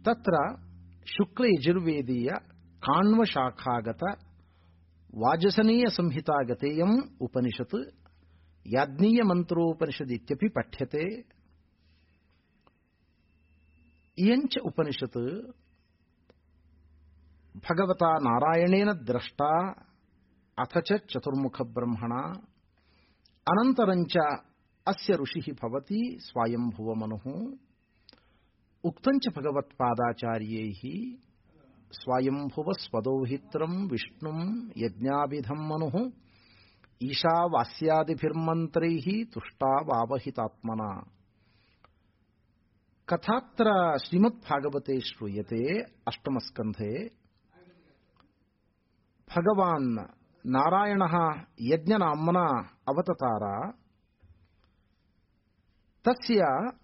తత్ర శుక్ల యజుర్వేదీయ కాణ్వ శాఖాగత వాజసనీయ సంహితాగతేయం ఉపనిషత్ యాజ్ఞీయ మంత్రోపనిషద్ ఇత్యపి పఠ్యతే. ఇయంచ ఉపనిషత్ భగవతా నారాయణేన ద్రష్టా అథ చ చతుర్ముఖ బ్రహ్మణ అనంతరంచ అస్య ఋషిః భవతి స్వయంభువ మనుః ఉక్తం చ భగవత్పాదాచార్యైః స్వయంభువ స్వదౌహిత్రం విష్ణుం యజ్ఞాభిధం మనుః ఈశావాస్యాదిభిర్మంత్రైః తుష్టావావహితాత్మనా. కథాత్ర శ్రీమద్భాగవతే శ్రూయతే. అష్టమస్కంధే భగవాన్ నారాయణః యజ్ఞనామ్నా అవతతార. తస్య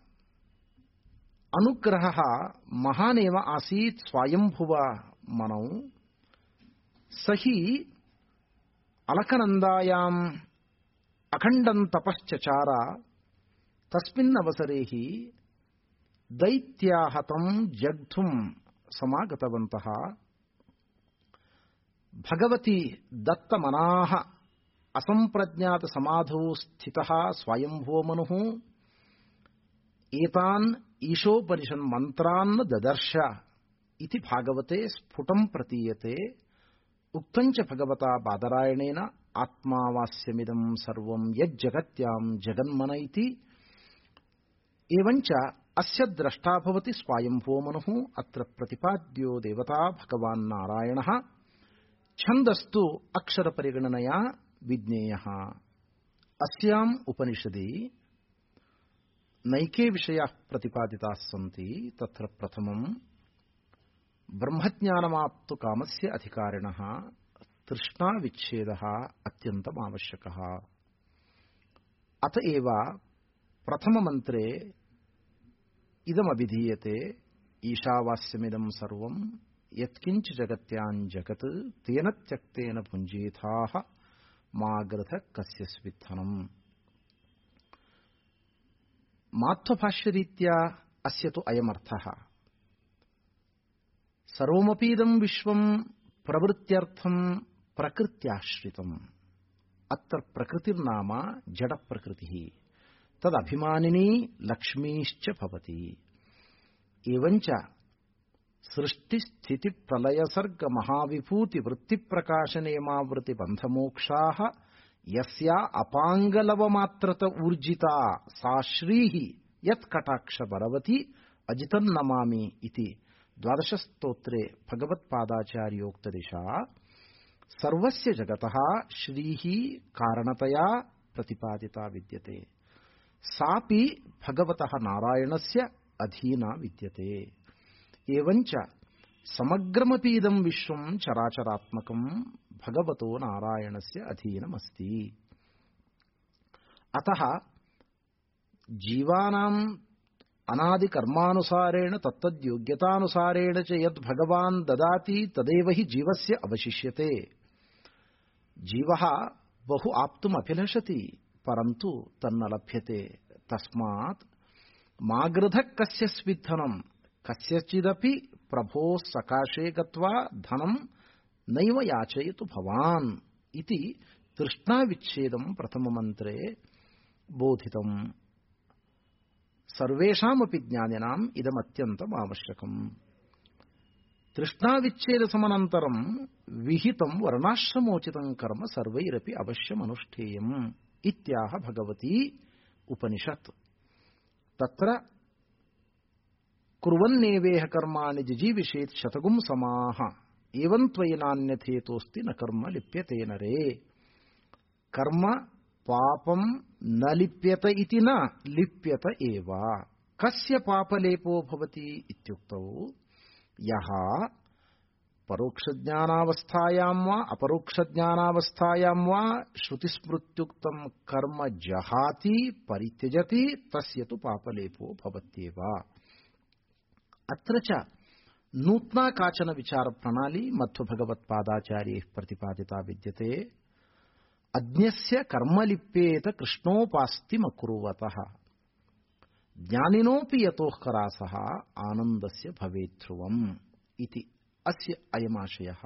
అనుగ్రహः మహానేవ ఆసీత్ స్వయంభువ మనౌ. సహి అలకనందాయాం అఖండం తపశ్చచార. తస్మిన్నవసరే దైత్యాః తం జగ్ధుం సమాగతవంతః. భగవతి దత్తమనాః అసంప్రజ్ఞాత సమాధౌ స్థితః స్వయంభువ మనుః ఏతాన్ ఈశోపనిషన్ మంత్రాన్ దదర్శ ఇతి భాగవతే స్ఫుటం ప్రతీయతే. ఉక్తం చ భగవతా బాదరాయణేన ఆత్మావాస్యమిదం సర్వం యజ్జగత్యాం జగన్మన ఇతి. ఏవంచ అస్య ద్రష్టా భవతి స్వయంభువ మనుః. అత్ర ప్రతిపాద్యో దేవతా భగవాన్ నారాయణః. ఛందస్తు అక్షర పరిగణనయా విజ్ఞేయః. అస్యాం ఉపనిషది నైకే విషయాః ప్రతిపాదితాః సంతి. తత్ర ప్రథమం బ్రహ్మజ్ఞానమాప్తు కామస్య అధికారిణః తృష్ణా విచ్ఛేదః అత్యంతం ఆవశ్యకః. అత ఏవ ప్రథమ మంత్రే ఇదమభిధీయతే. ఈశావాస్యమిదం సర్వం యత్కించ జగత్యాం జగత్ తేన త్యక్తేన భుంజేథాః మా గ్రథ కస్య స్విత్తనం. మాధ్వభాష్యరీత్యా అస్య తు అయమర్థః. సర్వమపీదం విశ్వం ప్రవృత్త్యర్థం ప్రకృత్యాశ్రితం. అత్ర ప్రకృతిర్నామ జడ ప్రకృతిః. తదభిమానినీ లక్ష్మీశ్చ భవతి. ఏవంచ సృష్టి స్థితి ప్రళయ సర్గ మహావిభూతి వృత్తి ప్రకాశనేమావృతి బంధమోక్షాః యస్యా అపాంగలవమాత్రత ఊర్జితా సా శ్రీః యత్కటాక్ష బలవతి అజితం నమామి ఇతి ద్వాదశ స్తోత్రే భగవత్పాదాచార్యోక్తదిశా సర్వస్య జగతః శ్రీః కారణతయా ప్రతిపాదితా విద్యతే. సాపి భగవతః నారాయణస్య అధీనా విద్యతే. ఏవంచ సమగ్రమపీదం విశ్వం చరాచరాత్మకం భగవతో నారాయణస్య అధీనమస్తి. అతః జీవానాం అనాది కర్మానుసారేణ తత్తద్యోగ్యతానుసారేణ చ యద్ భగవాన్ దదాతి తదేవ హి జీవస్య అవశిష్యతే. జీవః బహు ఆప్తుం అభిలషతి పరంతు తన్న లభ్యతే. తస్మాత్ మాగృధ కస్య స్విద్ధనం కస్యచిదపి ప్రభో సకాశే గత్వా ధనం నైవ యాచయతు భవాన్ ఇతి తృష్ణా విచ్ఛేదం ప్రథమ మంత్రే బోధితం. సర్వేషామపి జ్ఞానినాం ఇదమత్యంతం ఆవశ్యకం. తృష్ణా విచ్ఛేద సమనంతరం విహితం వర్ణాశ్రమోచితం కర్మ సర్వైరపి అవశ్యమనుష్ఠేయం ఇత్యాహ భగవతి ఉపనిషత్. తత్ర కుర్వన్నేవేహ కర్మాణి జిజీవిషేత్ శతగుం సమాహ ఏవం త్వయి నాన్యథేతోస్తి న కర్మ లిప్యతే నరే. కర్మ పాపం న లిప్యత ఇతి న లిప్యత ఏవ. కస్య పాపలేపో భవతి ఇత్యుక్తౌ యః పరోక్షజ్ఞానావస్థాయాం వా అపరోక్షజ్ఞానావస్థాయాం వా శృతిస్మృత్యుక్తం కర్మ జహాతి పరిత్యజతి తస్య తు పాపలేపో భవత్యేవ. అత్ర చ నూత్నా కాచన విచార ప్రణాళీ మధ్వభగవత్పాదాచార్యైః ప్రతిపాదితా విద్యతే. అజ్ఞస్య కర్మలిప్పేత కృష్ణోపాస్తిమకుర్వతః. జ్ఞానినోపి యతోఃకరాసః ఆనందస్య భవేత్ ధ్రువం ఇతి అస్య అయమాశయః.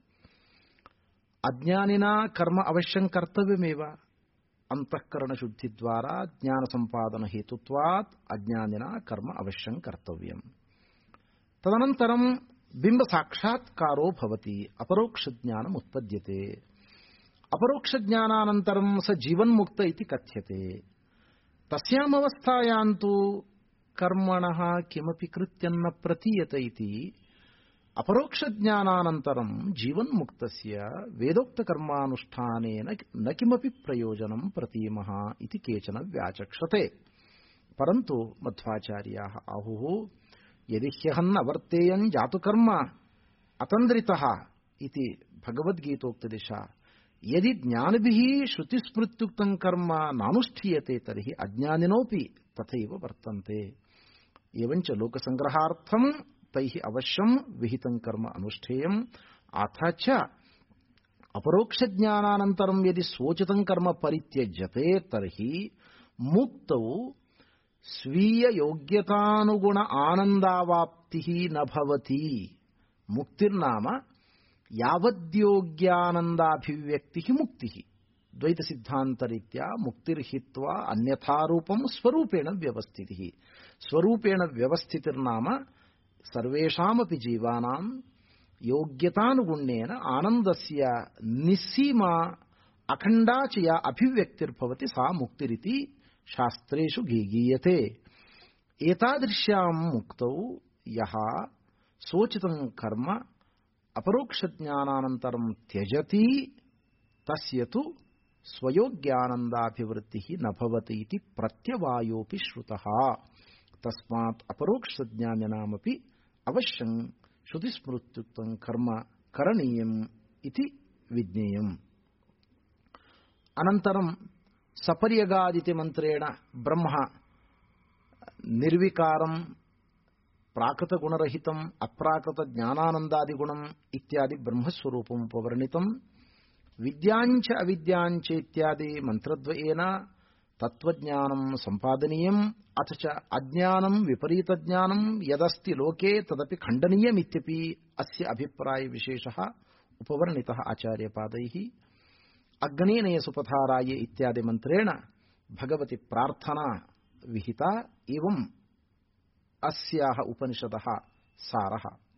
అజ్ఞానినా కర్మ అవశ్యం కర్తవ్యమేవ. అంతఃకరణ శుద్ధి ద్వారా జ్ఞాన సంపాదన హేతుత్వాత్ అజ్ఞానినా కర్మ అవశ్యం కర్తవ్యం. తదనంతరం బింబ సాక్షాత్కారో భవతి, అపరోక్ష జ్ఞానం ఉత్పద్యతే. అపరోక్ష జ్ఞానానంతరం స జీవన్ముక్త ఇతి కథ్యతే. తస్యామవస్థాయాం తు కర్మణః కిమపి కృత్యం న ప్రతీయత ఇతి. అపరోక్ష జ్ఞానానంతరం జీవన్ముక్తస్య వేదోక్త కర్మానుష్ఠానేన న కిమపి ప్రయోజనం ప్రతీమః ఇతి కేచన వ్యాచక్షతే. పరంతు మధ్వాచార్యాః ఆహుః యది హ్యహన్ అవర్తేయం జాతు కర్మ అతంద్రితః ఇతి భగవద్గీతోక్తదిశ. యది జ్ఞానిభిః శృతిస్మృత్యుక్తం కర్మ నానుష్ఠీయతే తర్హి అజ్ఞానినోపి తథైవ వర్తంతే. ఏవంచ లోకసంగ్రహార్థం తైః అవశ్యం విహితం కర్మ అనుష్ఠేయం. అథ చ అపరోక్ష జ్ఞానానంతరం యది స్వోచితం కర్మ పరిత్యజ్యతే తర్హి ముక్తౌ స్వీయ యోగ్యతానుగుణ ఆనందావాప్తి న భవతి. ముక్తిర్నామ యావద్యోగ్యానందాభివ్యక్తి ముక్తి. ద్వైత సిద్ధాంతరీత్యా ముక్తిర్హిత్వా అన్యథారూపం స్వరూపేణ వ్యవస్థితి. స్వరూపేణ వ్యవస్థితిర్నామ సర్వేషామపి జీవానాం యోగ్యతానుగుణ్యేన ఆనందస్య నిస్సీమా అఖండా చ యా అభివ్యక్తిర్భవతి సా ముక్తిరితి శాస్త్రేషు గీయతే. ఏతాదృశ్యాం ముక్తౌ యః సోచితం కర్మ అపరోక్ష జ్ఞానానంతరం త్యజతి తస్య తు స్వయోగ్యానందాభివృద్ధి న భవతి ఇతి ప్రత్యవాయోపి శ్రుతః. తస్మాత్ అపరోక్ష జ్ఞానినామపి అవశ్యం శృతిస్మృత్యుక్తం కర్మ కరణీయం ఇది విజ్ఞేయం. అనంతరం సపర్యగాదితి మంత్రేణ బ్రహ్మ నిర్వికారం, ప్రాకృత గుణరహితం, అప్రాకృత జ్ఞానానందాది గుణం ఇత్యాది బ్రహ్మస్వరూపం ఉపవర్ణితం. విద్యాంచ అవిద్యాంచ ఇత్యాది మంత్రద్వయేన తత్వజ్ఞానం సంపాదనీయం. అథ చ అజ్ఞానం విపరీత జ్ఞానం యదస్తి లోకే తదపి ఖండనీయమిత్యపి అస్య అభిప్రాయ విశేషః ఉపవర్ణితః ఆచార్యపాదైః. అగ్నేనయ సుపథారాయ ఇత్యాది మంత్రేణ భగవతి ప్రార్థనా విహితా. ఏవం అస్యాః ఉపనిషదః సారః.